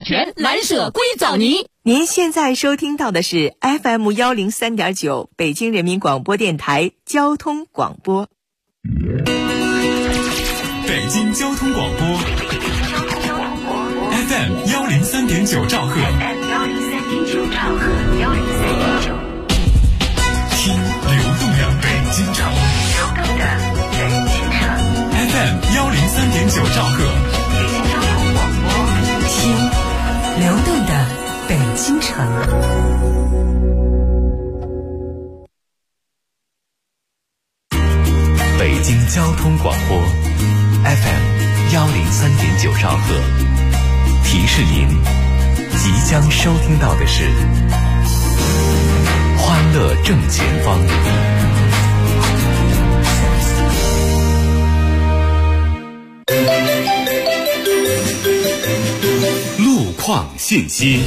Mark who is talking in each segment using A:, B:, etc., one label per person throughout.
A: 泉蓝舍硅藻泥。
B: 您现在收听到的是 FM 103.9北京人民广播电台交通广播。
C: 北京交通广播 FM 103.9兆赫，听流动的北京城，FM 103.9兆赫，
B: 听流动的北京城。
C: 北京交通广播 FM 103.9兆赫，提示您即将收听到的是欢乐正前方。路况信息，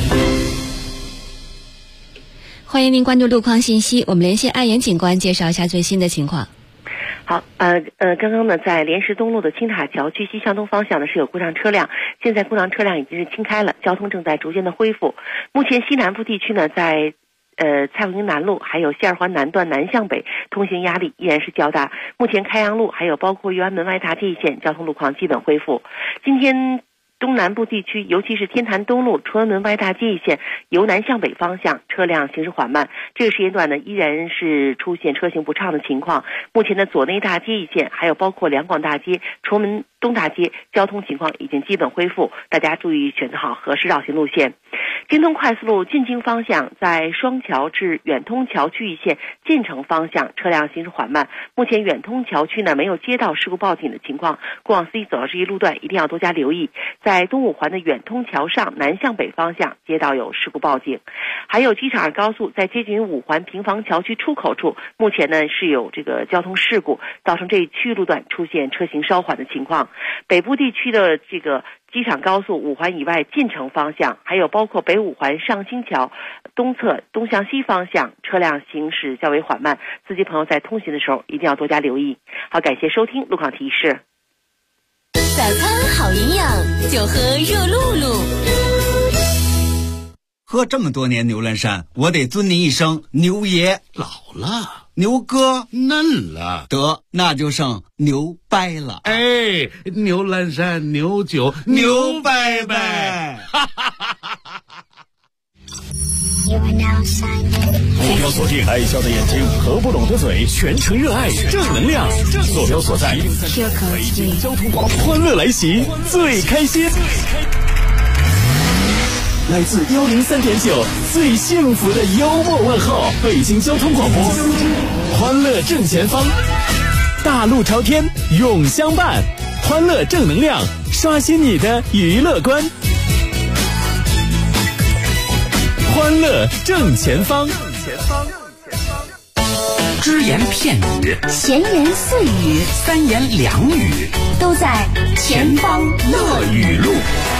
D: 欢迎您关注路况信息，我们连线安岩警官介绍一下最新的情况。
E: 好，刚刚呢，在莲石东路的青塔桥区西向东方向呢是有故障车辆，现在故障车辆已经是清开了，交通正在逐渐的恢复。目前西南部地区呢，在蔡锺营南路还有西二环南段南向北通行压力依然是较大。目前开阳路还有包括裕安门外大街一线交通路况基本恢复。今天东南部地区，尤其是天坛东路、崇文门外大街一线由南向北方向车辆行驶缓慢，这个时间段呢依然是出现车行不畅的情况。目前的左内大街一线还有包括两广大街、崇文东大街交通情况已经基本恢复，大家注意选择好合适绕行路线。京通快速路进京方向在双桥至远通桥区一线进城方向车辆行驶缓慢，目前远通桥区呢没有接到事故报警的情况，过往司机走到这一路段一定要多加留意。在东五环的远通桥上南向北方向接到有事故报警。还有机场2高速在接近五环平房桥区出口处，目前呢是有这个交通事故，造成这一区域路段出现车行稍缓的情况。北部地区的这个机场高速5环以外进城方向，还有包括北5环上新桥东侧东向西方向车辆行驶较为缓慢，司机朋友在通行的时候一定要多加留意。好，感谢收听路况提示。
A: 早餐好营养，就喝热露露。
F: 喝这么多年牛栏山，我得尊您一声牛爷。
G: 老了，
F: 牛哥
G: 嫩了，
F: 得那就剩牛掰了。
G: 哎，牛栏山牛酒牛掰掰，哈哈哈哈哈！
C: 坐标锁定爱笑的眼睛和不拢的嘴，全程热爱正能量。坐标所在北京交通广播，欢乐来袭，最开心。来自103.9最幸福的幽默问候，北京交通广播，欢乐正前方，大路朝天永相伴，欢乐正能量，刷新你的娱乐观。欢乐正前方，
H: 只言片语，
A: 闲言碎语，
H: 三言两语，
A: 都在前方乐语录。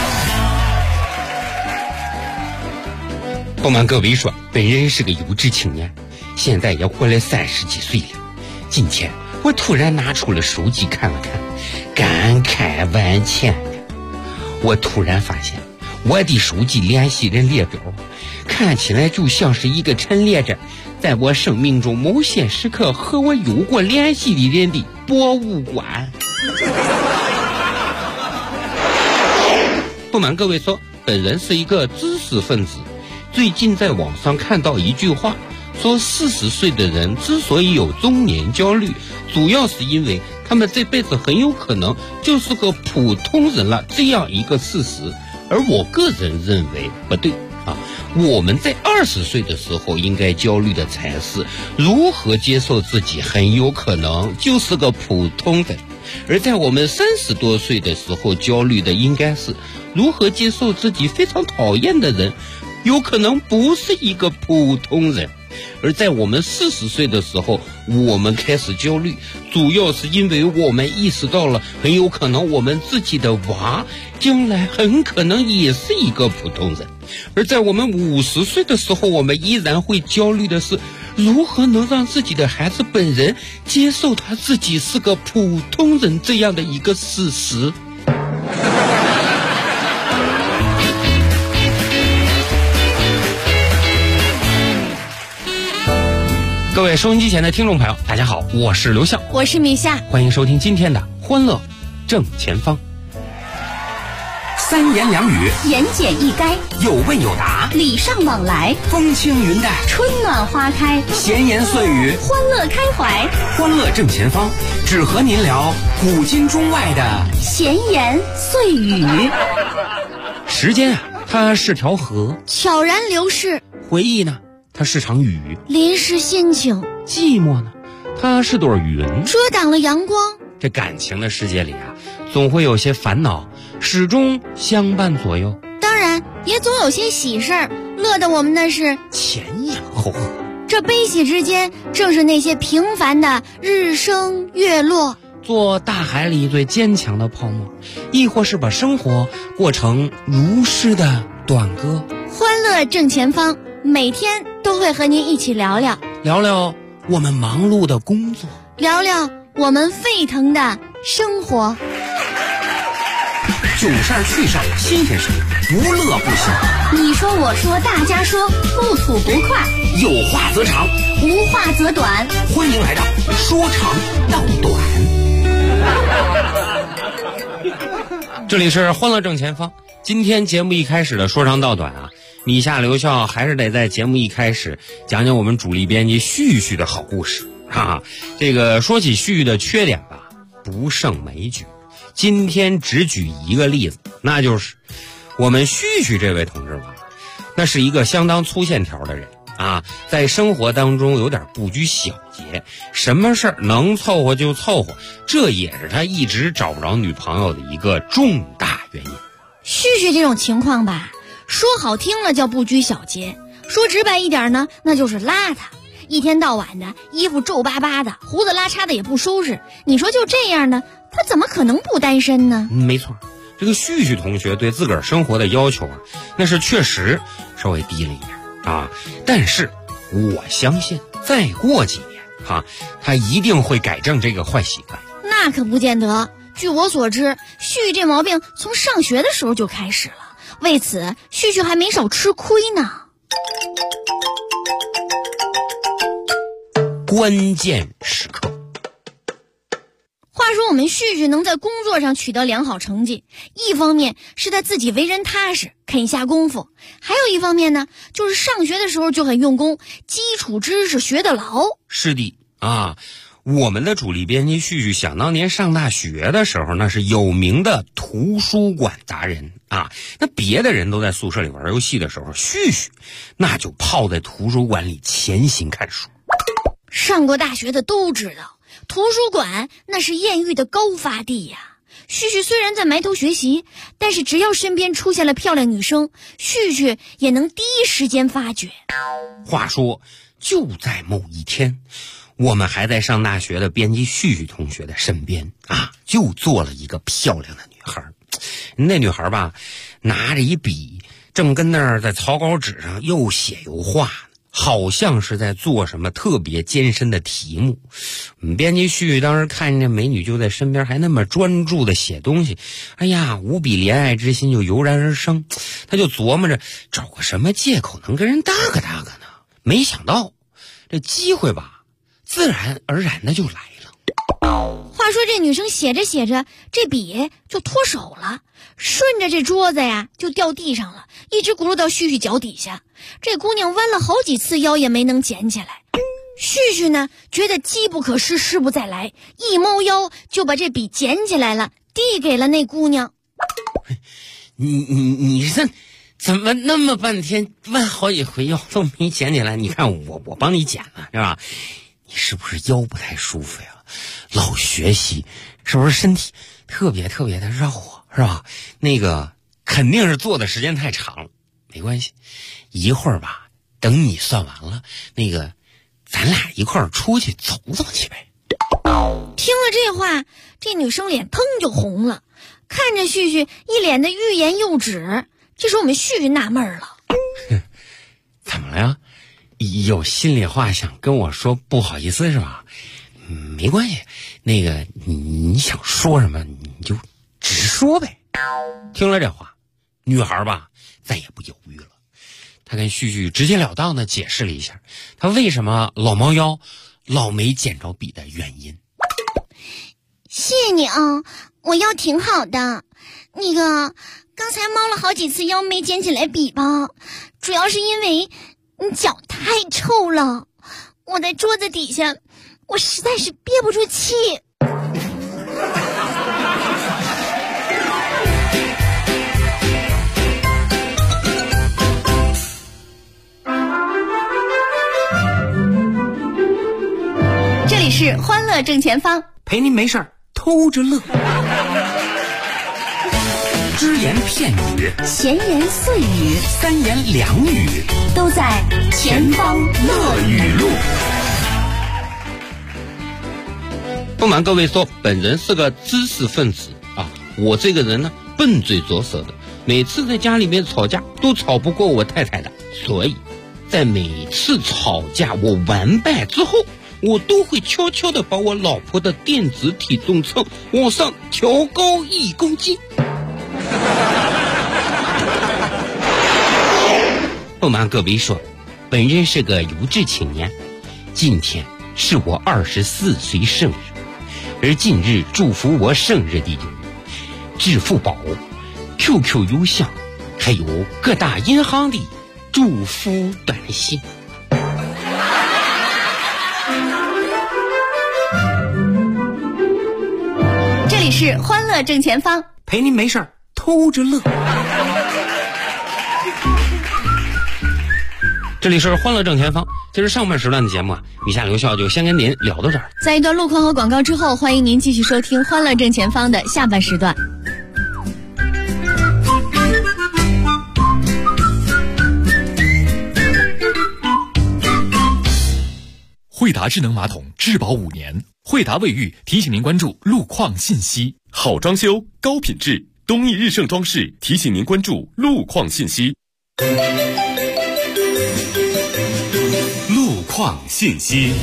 H: 不瞒各位说，本人是个有志青年，现在也过了30几岁了。今天我突然拿出了手机看了看，感慨万千。我突然发现我的手机联系人列表看起来就像是一个陈列着在我生命中某些时刻和我有过联系的人的博物馆。不瞒各位说，本人是一个知识分子。最近在网上看到一句话，说40岁的人之所以有中年焦虑，主要是因为他们这辈子很有可能就是个普通人了这样一个事实。而我个人认为不对啊，我们在20岁的时候应该焦虑的才是如何接受自己很有可能就是个普通人，而在我们30多岁的时候焦虑的应该是如何接受自己非常讨厌的人有可能不是一个普通人。而在我们40岁的时候，我们开始焦虑，主要是因为我们意识到了很有可能我们自己的娃将来很可能也是一个普通人。而在我们50岁的时候，我们依然会焦虑的是如何能让自己的孩子本人接受他自己是个普通人这样的一个事实。 各位收音机前的听众朋友，大家好，我是刘笑，
D: 我是米夏，
H: 欢迎收听今天的欢乐正前方。
C: 三言两语，
A: 言简意赅，
C: 有问有答，
A: 礼尚往来，
C: 风轻云淡，
A: 春暖花开，
C: 闲言碎语，
A: 欢乐开怀，
C: 欢乐正前方，只和您聊古今中外的
A: 闲言碎语。
H: 时间啊，它是条河，
D: 悄然流逝；
H: 回忆呢，它是场雨；
D: 淋湿心情；
H: 寂寞呢，它是朵云，
D: 遮挡了阳光。
H: 这感情的世界里啊，总会有些烦恼，始终相伴左右。
D: 当然，也总有些喜事儿，乐得我们那是
H: 前仰后合。
D: 这悲喜之间，正是那些平凡的日升月落。
H: 做大海里最坚强的泡沫，亦或是把生活过成如诗的短歌。
D: 欢乐正前方，每天都会和您一起聊聊
H: 我们忙碌的工作，
D: 聊聊我们沸腾的生活。
C: 囧事儿趣事儿新鲜事儿，不乐不行。
A: 你说我说大家说，不吐不快，
C: 有话则长，
A: 无话则短。
C: 欢迎来到说长道短。
H: 这里是欢乐正前方。今天节目一开始的说长道短啊，米夏刘笑还是得在节目一开始讲讲我们主力编辑旭旭的好故事啊。这个说起旭旭的缺点吧，不胜枚举。今天只举一个例子，那就是我们旭旭这位同志吧，那是一个相当粗线条的人啊，在生活当中有点不拘小节，什么事儿能凑合就凑合，这也是他一直找不着女朋友的一个重大原因。
D: 旭旭这种情况吧，说好听了叫不拘小节，说直白一点呢，那就是邋遢。一天到晚的衣服皱巴巴的，胡子拉碴的也不收拾，你说就这样呢，他怎么可能不单身呢？
H: 没错，这个旭旭同学对自个儿生活的要求啊，那是确实稍微低了一点啊。但是我相信再过几年啊，他一定会改正这个坏习惯。
D: 那可不见得。据我所知，旭旭这毛病从上学的时候就开始了，为此旭旭还没少吃亏呢。
H: 关键时刻。
D: 话说我们旭旭能在工作上取得良好成绩，一方面是他自己为人踏实，肯下功夫，还有一方面呢，就是上学的时候就很用功，基础知识学得牢。
H: 是的啊，我们的主力编辑旭旭想当年上大学的时候，那是有名的图书馆达人啊。那别的人都在宿舍里玩游戏的时候，旭旭那就泡在图书馆里潜心看书。
D: 上过大学的都知道，图书馆那是艳遇的高发地呀。旭旭虽然在埋头学习，但是只要身边出现了漂亮女生，旭旭也能第一时间发觉。
H: 话说，就在某一天，我们还在上大学的编辑旭旭同学的身边啊，就坐了一个漂亮的女孩。那女孩吧，拿着一笔，正跟那儿在草稿纸上又写又画呢，好像是在做什么特别艰深的题目。编辑旭当时看见美女就在身边，还那么专注的写东西，哎呀，无比怜爱之心就油然而生。他就琢磨着找个什么借口能跟人搭个呢。没想到这机会吧，自然而然的就来了。
D: 话说这女生写着写着，这笔就脱手了，顺着这桌子呀就掉地上了，一直轱辘到旭旭脚底下。这姑娘弯了好几次腰也没能捡起来。旭旭呢，觉得机不可失，失不再来，一猫腰就把这笔捡起来了，递给了那姑娘。
H: 你这怎么那么半天问好几回腰都没捡起来？你看我帮你捡了是吧？你是不是腰不太舒服呀？老学习是不是身体特别的绕啊？是吧？那个肯定是坐的时间太长了。没关系，一会儿吧，等你算完了，那个咱俩一块儿出去走走去呗。
D: 听了这话，这女生脸腾就红了，看着旭旭一脸的欲言又止。这时候我们旭旭纳闷了，
H: 怎么了呀？有心里话想跟我说，不好意思是吧？没关系，那个你想说什么你就直说呗。听了这话，女孩吧再也不犹豫了， 他跟旭旭直截了当的解释了一下他为什么老猫腰老没捡着笔的原因。
D: 谢谢你啊，我腰挺好的。那个刚才猫了好几次腰没捡起来笔吧，主要是因为你脚太臭了，我在桌子底下，我实在是憋不住气。
A: 这里是欢乐正前方，
F: 陪您没事儿偷着乐。只言片语，
A: 闲言碎语，
F: 三言两语，
A: 都在前方乐语录。
H: 不瞒各位说，本人是个知识分子啊，我这个人呢笨嘴拙舌的，每次在家里面吵架都吵不过我太太的，所以在每次吵架我完败之后，我都会悄悄的把我老婆的电子体重秤往上调高1公斤。不瞒各位说，本人是个有志青年，今天是我24岁生日，而近日祝福我生日的有支付宝、QQ 邮箱，还有各大银行的祝福短信。
A: 这里是欢乐正前方，
F: 陪您没事儿偷着乐。
H: 这里是欢乐正前方，这是上半时段的节目啊，以下刘笑就先跟您聊到这儿。
A: 在一段路况和广告之后，欢迎您继续收听欢乐正前方的下半时段。
I: 惠达智能马桶质保5年，惠达卫浴提醒您关注路况信息。好装修，高品质，东益日盛装饰提醒您关注路况信息。路况信息。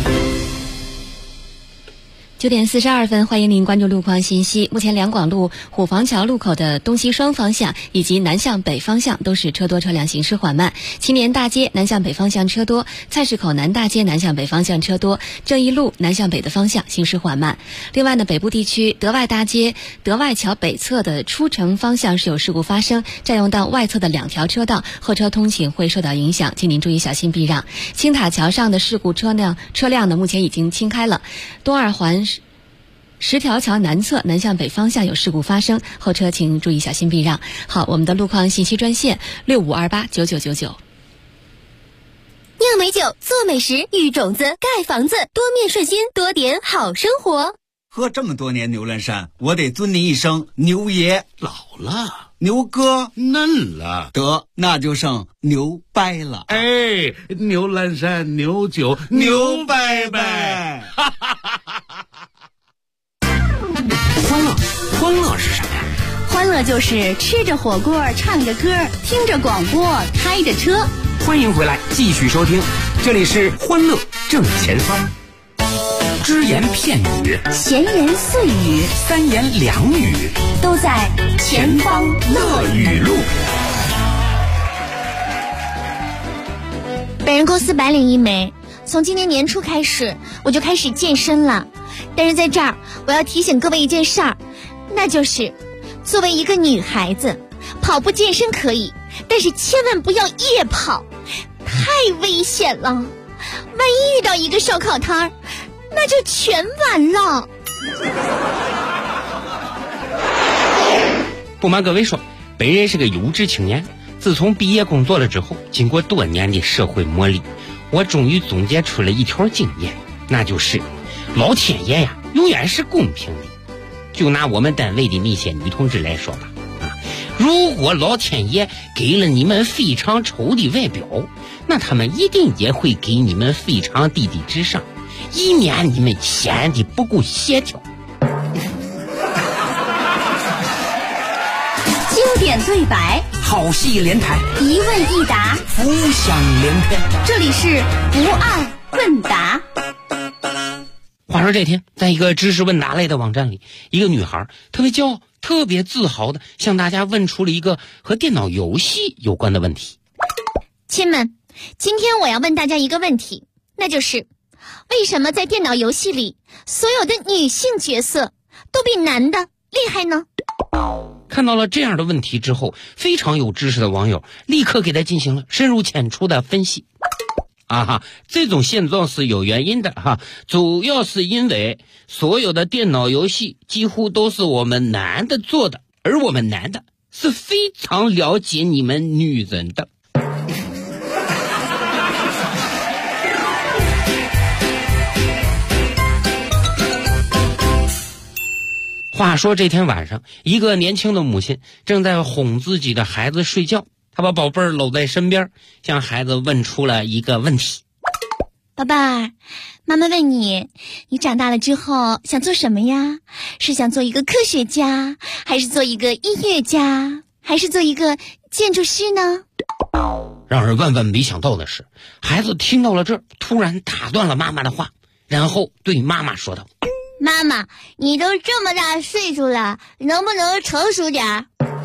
J: 9点42分，欢迎您关注路况信息。目前两广路虎坊桥路口的东西双方向以及南向北方向都是车多车辆行驶缓慢。青年大街南向北方向车多，菜市口南大街南向北方向车多，正义路南向北的方向行驶缓慢。另外呢，北部地区德外大街德外桥北侧的出城方向是有事故发生，占用到外侧的2条车道，后车通行会受到影响，请您注意小心避让。青塔桥上的事故车辆呢，目前已经清开了。东二环10条桥南侧南向北方向有事故发生，后车请注意小心避让。好，我们的路况信息专线65289999。
A: 酿美酒，做美食，育种子，盖房子，多面顺心，多点好生活。
F: 喝这么多年牛栏山，我得尊您一声牛爷。
G: 老了，
F: 牛哥
G: 嫩了，
F: 得那就剩牛掰了。
G: 哎，牛栏山牛酒牛掰掰。
F: 欢乐是什么呀？
A: 欢乐就是吃着火锅，唱着歌，听着广播，开着车。
F: 欢迎回来，继续收听，这里是欢乐正前方。只言片语，
A: 闲言碎语，
F: 三言两语，
A: 都在前方乐语录。
D: 本人公司白领一枚，从今年年初开始我就开始健身了。但是在这儿我要提醒各位一件事儿，那就是作为一个女孩子，跑步健身可以，但是千万不要夜跑，太危险了。万一遇到一个烧烤摊儿，那就全完了。
H: 不瞒各位说，本人是个有志青年，自从毕业工作了之后，经过多年的社会磨砺，我终于总结出了一条经验，那就是老天爷呀永远是公平的。就拿我们单位的那些女同志来说吧，如果老天爷给了你们非常丑的外表，那他们一定也会给你们非常低的智商，以免你们显得不够协调。
A: 经典对白，
F: 好戏连台，
A: 一问一答，
F: 浮想联翩。
A: 这里是不二问答。
H: 话说这天，在一个知识问答类的网站里，一个女孩特别骄傲、特别自豪的向大家问出了一个和电脑游戏有关的问题。
D: 亲们，今天我要问大家一个问题，那就是为什么在电脑游戏里所有的女性角色都比男的厉害呢？
H: 看到了这样的问题之后，非常有知识的网友立刻给他进行了深入浅出的分析。这种现状是有原因的主要是因为所有的电脑游戏几乎都是我们男的做的，而我们男的是非常了解你们女人的。话说这天晚上，一个年轻的母亲正在哄自己的孩子睡觉，她把宝贝儿搂在身边，向孩子问出了一个问题：
D: 宝贝儿，妈妈问你，你长大了之后想做什么呀？是想做一个科学家，还是做一个音乐家，还是做一个建筑师呢？
H: 让人万万没想到的是，孩子听到了这儿，突然打断了妈妈的话，然后对妈妈说道：
D: 妈妈，你都这么大岁数了，能不能成熟点？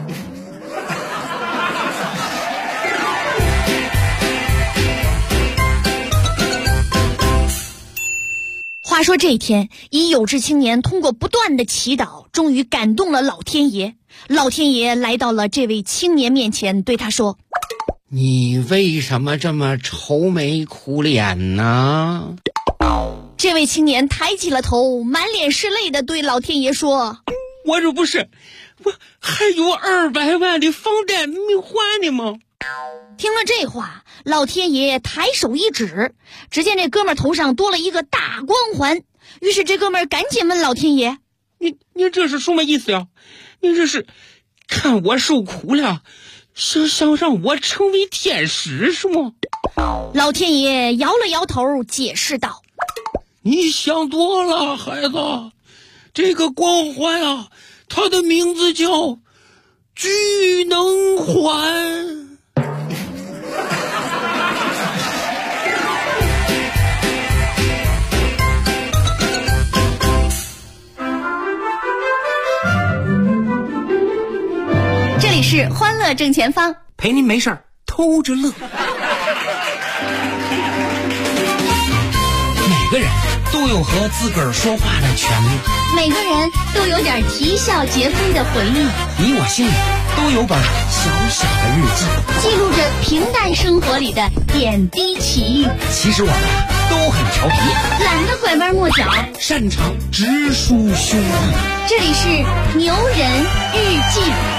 D: 话说这一天，一有志青年通过不断的祈祷，终于感动了老天爷。老天爷来到了这位青年面前，对他说：
H: 你为什么这么愁眉苦脸呢？
D: 这位青年抬起了头，满脸是泪的对老天爷说：
H: 我还有200万的房贷没还呢吗？
D: 听了这话，老天爷抬手一指，只见这哥们儿头上多了一个大光环。于是这哥们儿赶紧问老天爷：
H: 你这是什么意思呀？你这是看我受苦了，想让我成为天使是吗？
D: 老天爷摇了摇头，解释道：
H: 你想多了，孩子，这个光环啊，它的名字叫聚能环。
A: 这里是欢乐正前方，
F: 陪您没事儿偷着乐。每个人都有和自个儿说话的权利，
A: 每个人都有点啼笑皆非的回忆，
F: 你我心里都有本小小的日记，
A: 记录着平淡生活里的点滴奇遇。
F: 其实我们都很调皮，
A: 懒得拐弯抹角，
F: 擅长直抒胸臆。
A: 这里是牛人日记。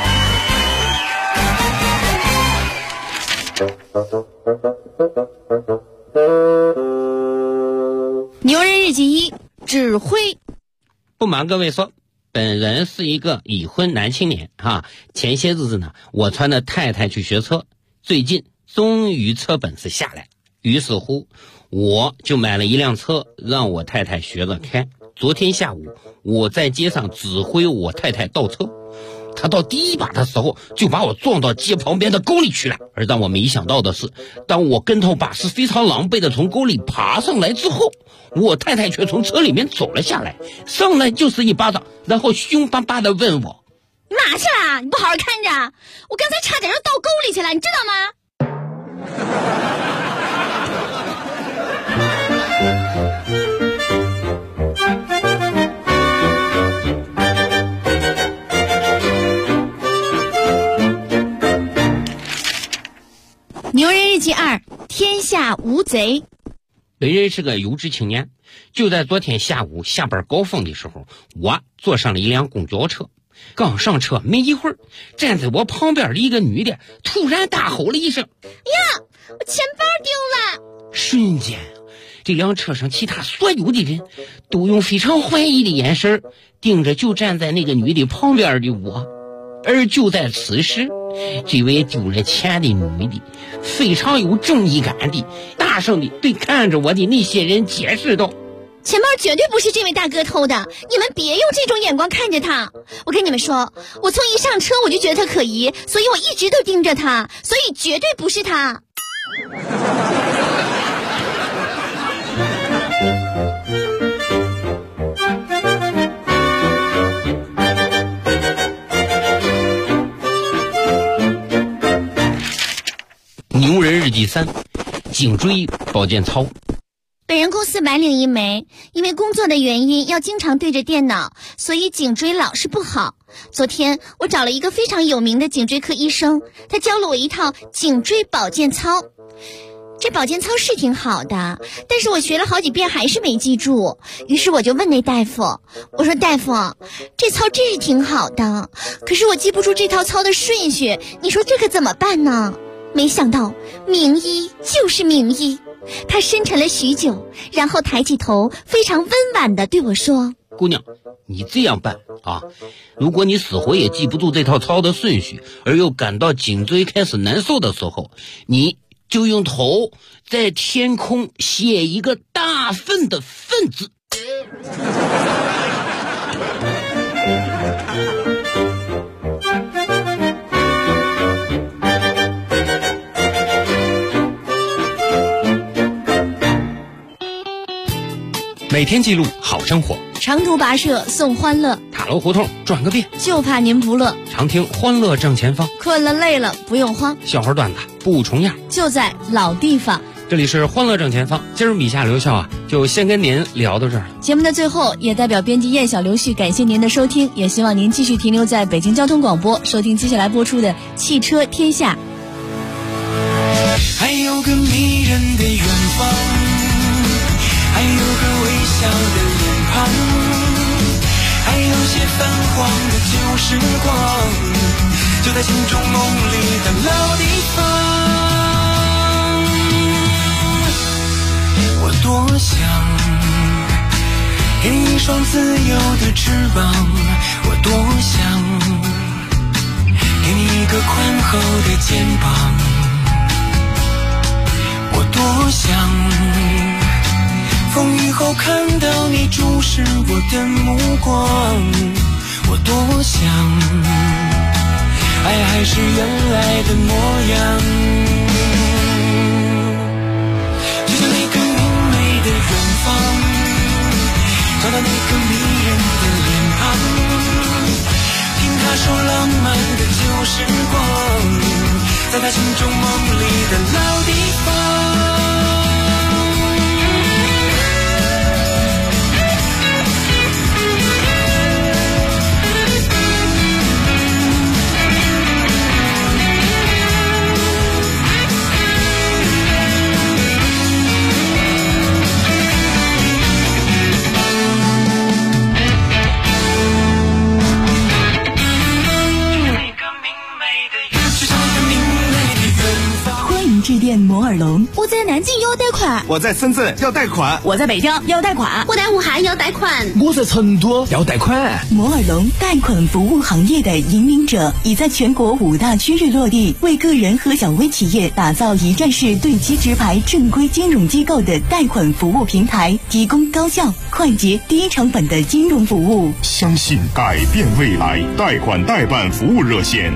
D: 牛人日记1，指挥。
H: 不瞒各位说，本人是一个已婚男青年前些日子呢，我传着太太去学车，最近终于车本事下来，于是乎我就买了一辆车让我太太学着开。昨天下午我在街上指挥我太太倒车，他到第一把的时候就把我撞到街旁边的沟里去了。而让我没想到的是，当我跟头把式非常狼狈的从沟里爬上来之后，我太太却从车里面走了下来，上来就是一巴掌，然后凶巴巴的问我：
D: 你哪去了？你不好好看着，我刚才差点要倒沟里去了，你知道吗？牛人日记2，天下无贼。
H: 本人是个有志青年，就在昨天下午下班高峰的时候，我坐上了一辆公交车。刚上车没一会儿，站在我旁边的一个女的突然大吼了一声：
D: 呀，我钱包丢了！
H: 瞬间，这辆车上其他所有的人都用非常怀疑的眼神盯着就站在那个女的旁边的我。而就在此时，这位丢了钱的女的非常有正义感的大声的对看着我的那些人解释道：
D: 钱包绝对不是这位大哥偷的，你们别用这种眼光看着他。我跟你们说，我从一上车我就觉得他可疑，所以我一直都盯着他，所以绝对不是他。
H: 牛人日记3，颈椎保健操。
D: 本人公司白领一枚，因为工作的原因要经常对着电脑，所以颈椎老是不好。昨天我找了一个非常有名的颈椎科医生，他教了我一套颈椎保健操。这保健操是挺好的，但是我学了好几遍还是没记住。于是我就问那大夫，我说大夫，这操真是挺好的，可是我记不住这套操的顺序，你说这可怎么办呢？没想到名医就是名医，他深沉了许久，然后抬起头，非常温婉地对我说，
H: 姑娘，你这样办啊，如果你死活也记不住这套操的顺序，而又感到颈椎开始难受的时候，你就用头在天空写一个大粪的粪字。
I: 每天记录好生活，
D: 长途跋涉送欢乐，
H: 塔楼胡同转个遍，
D: 就怕您不乐。
H: 常听欢乐正前方，
D: 困了累了不用慌，
H: 笑话段子不重样，
D: 就在老地方。
H: 这里是欢乐正前方，今儿米夏留校啊，就先跟您聊到这儿了。
D: 节目的最后，也代表编辑燕小刘旭感谢您的收听，也希望您继续停留在北京交通广播，收听接下来播出的《汽车天下》。
K: 还有个迷人的远方，还有个微笑的脸庞，还有些泛黄的旧时光，就在心中梦里的老地方。我多想给你一双自由的翅膀，我多想给你一个宽厚的肩膀，我多想风雨后看到你注视我的目光，我多想爱还是原来的模样，就像那个明媚的远方，找到那个迷人的脸庞，听他说浪漫的旧时光，在他心中梦里的老地方。
B: 致电摩尔龙，
A: 我在南京要贷款，
L: 我在深圳要贷款，
B: 我在北京要贷款，
A: 我在武汉要贷款，
C: 我在成都要贷款。
B: 摩尔龙贷款服务行业的引领者，已在全国5大区域落地，为个人和小微企业打造一站式对接直排正规金融机构的贷款服务平台，提供高效、快捷、低成本的金融服务。
M: 相信改变未来，贷款代办服务热线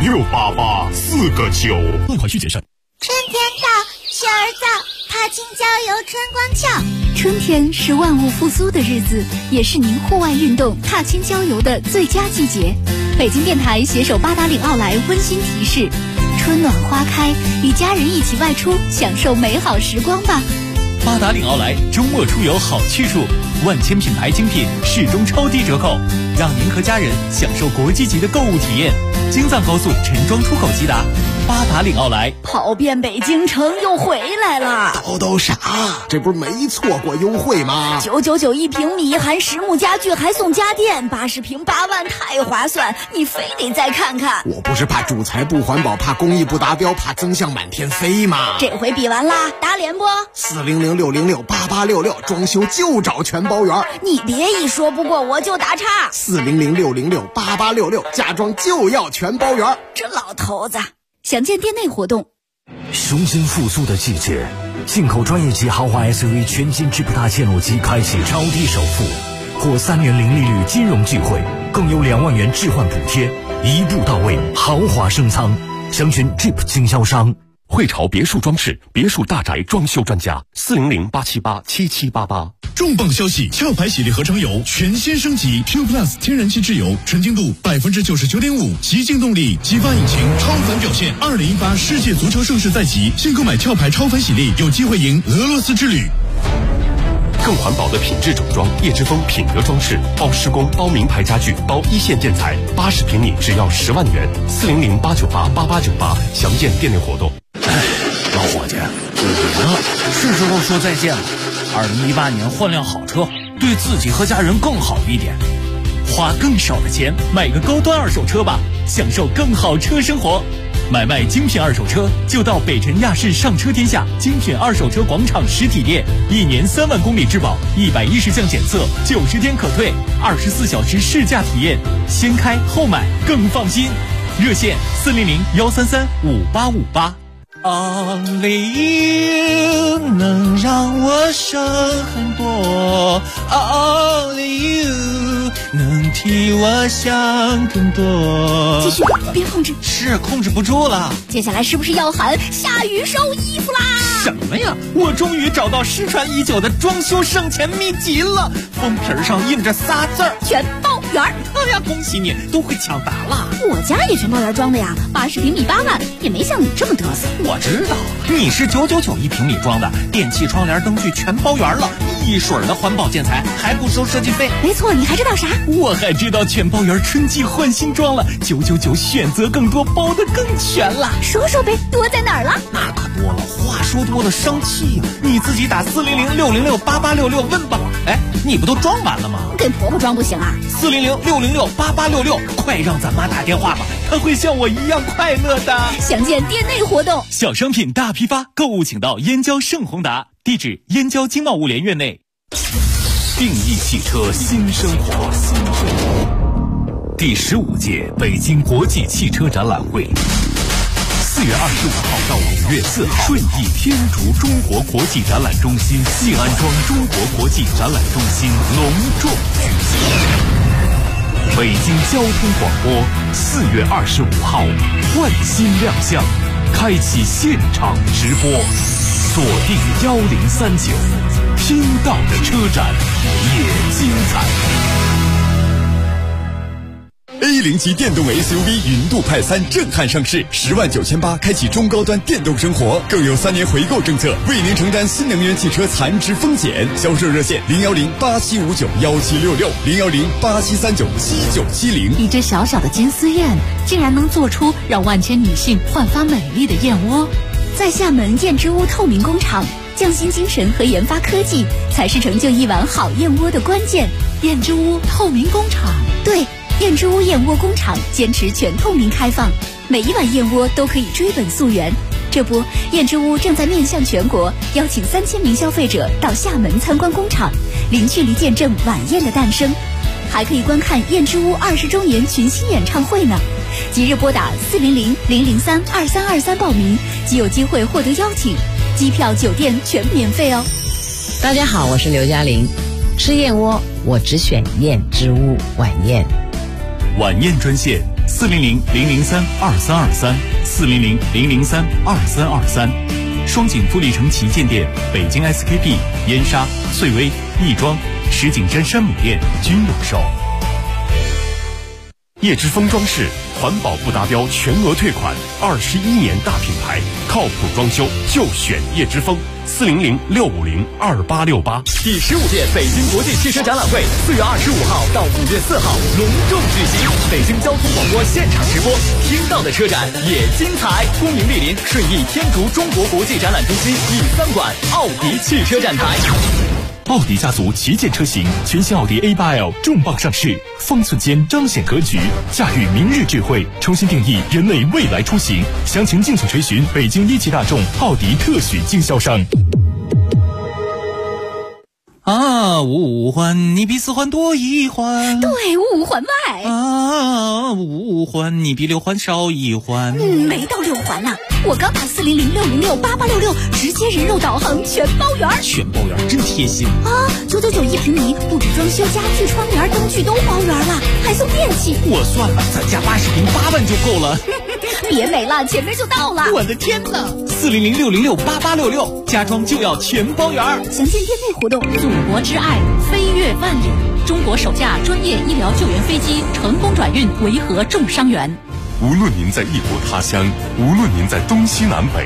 M: 5688-4个9。
C: 贷款需谨慎。
A: 春天到，雪儿早，踏青郊游春光俏。
N: 春天是万物复苏的日子，也是您户外运动、踏青郊游的最佳季节。北京电台携手八达岭奥莱温馨提示：春暖花开，与家人一起外出，享受美好时光吧。
I: 八达岭奥莱周末出游好去处，万千品牌精品始终超低折扣，让您和家人享受国际级的购物体验。京藏高速陈庄出口即达，八达岭奥莱
B: 跑遍北京城又回来了。
L: 叨啥？这不是没错过优惠吗
B: ？999一平米，含实木家具还送家电，80平8万，太划算！你非得再看看。
L: 我不是怕主材不环保，怕工艺不达标，怕增项满天飞吗？
B: 这回比完啦，打脸不
L: ？400-606-8866，装修就找全包圆。
B: 你别一说不过我就打岔。
L: 400-606-8866，家装就要全包圆。
B: 这老头子。
N: 详见店内活动。
C: 雄心复苏的季节，进口专业级豪华 SUV 全金质普大切诺基开启超低首付，或3年零利率金融聚会，更有2万元置换补贴，一步到位，豪华升舱。详询 Jeep 经销商。
O: 汇潮别墅装饰，别墅大宅装修专家，400-878-7788。
P: 重磅消息！壳牌洗涤合成油全新升级 Q Plus 天然气质油，纯净度99.5%，极净动力，激发引擎，超凡表现。2018世界足球盛世在即，现购买壳牌超凡洗涤，有机会赢俄罗斯之旅。
O: 更环保的品质整装，叶之峰品德装饰，包施工，包名牌家具，包一线建材，80平米只要10万元，400-898-8898，详见店内活动。
Q: 老伙计，是时候说再见了。2018年换辆好车，对自己和家人更好一点。花更少的钱买个高端二手车吧，享受更好车生活。买卖精品二手车就到北辰亚市上车天下精品二手车广场实体店，1年3万公里质保，110项检测，90天可退，24小时试驾体验，先开后买更放心。热线400-133-5858。
K: Only you 能让我省很多 ，Only you 能替我想更多。
N: 继续，别控制，
Q: 是控制不住了。
N: 接下来是不是要喊下雨收衣服啦？
Q: 什么呀？我终于找到失传已久的装修省钱秘籍了，封皮上印着仨字儿：
N: 全包圆。
Q: 哎呀，恭喜你，都会抢答了。
N: 我家也全包圆装的呀，80平米8万，也没像你这么嘚瑟。
Q: 我知道，你是999一平米装的，电器、窗帘、灯具全包圆了，一水的环保建材，还不收设计费。
N: 没错，你还知道啥？
Q: 我还知道全包圆春季换新装了，999选择更多，包得更全了。
N: 说说呗，多在哪儿了？
Q: 那可多了，话说多了伤气呀。你自己打400-606-8866问吧。哎，你不都装完了吗？
N: 给婆婆装不行啊
Q: ？400-606-8866，快让咱妈打电话吧，她会像我一样快乐的。
N: 详见店内活动。
I: 小商品大批发，购物请到燕郊盛宏达，地址燕郊经贸物联院内。定义汽车新生活，第15届北京国际汽车展览会，4月25号到5月4号，顺义天竺中国国际展览中心信安庄中国国际展览中心隆重举行。北京交通广播4月25号换新亮相，开启现场直播，锁定1039，听到的车展也精彩。
R: A0级电动 SUV 云度派3震撼上市，10.98万开启中高端电动生活，更有3年回购政策，为您承担新能源汽车残值风险。销售热线010-8759-1766，010-8739-7970。
S: 一只小小的金丝燕，竟然能做出让万千女性焕发美丽的燕窝。
N: 在厦门燕之屋透明工厂，匠心精神和研发科技才是成就一碗好燕窝的关键。
S: 燕之屋透明工厂，
N: 对。燕之屋燕窝工厂坚持全透明开放，每一碗燕窝都可以追本溯源。这不，燕之屋正在面向全国，邀请3000名消费者到厦门参观工厂，零距离见证晚宴的诞生，还可以观看燕之屋20周年群星演唱会呢。即日拨打400-003-2323报名，即有机会获得邀请，机票、酒店全免费哦。
T: 大家好，我是刘嘉玲，吃燕窝我只选燕之屋晚宴。
I: 晚宴专线400-003-2323，400-003-2323，双井富力城旗舰店、北京 SKP、燕莎、穗薇、亦庄、石景山山姆店均有售。
O: 叶之峰装饰，环保不达标全额退款，21年大品牌，靠谱装修就选叶之峰。400-650-2868。
U: 第15届北京国际汽车展览会4月25号到5月4号隆重举行，北京交通广播现场直播，听到的车展也精彩。恭迎莅临顺义天竺中国国际展览中心E3馆奥迪汽车展台。
I: 奥迪家族旗舰车型，全新奥迪 A8L 重磅上市，方寸间彰显格局，驾驭明日智慧，重新定义人类未来出行。详情敬请垂询北京一汽大众奥迪特许经销商。
Q: 五环你比4环多1环，
N: 对，5环外。
Q: 5环你比6环少1环。
N: 没到6环呢，我刚打400-606-8866，直接人肉导航全包圆。
Q: 全包圆真贴心
N: 啊！999一平米，不止装修、家具、窗帘、灯具都包圆了，还送电器。
Q: 我算了，咱家80平8万就够了。
S: 别没了，前面就到了。
I: 我的天哪！400-606-8866，家装就要全包圆。
S: 详见店内活动。祖国之爱，飞越万里。中国首架专业医疗救援飞机成功转运维和重伤员。
O: 无论您在异国他乡，无论您在东西南北，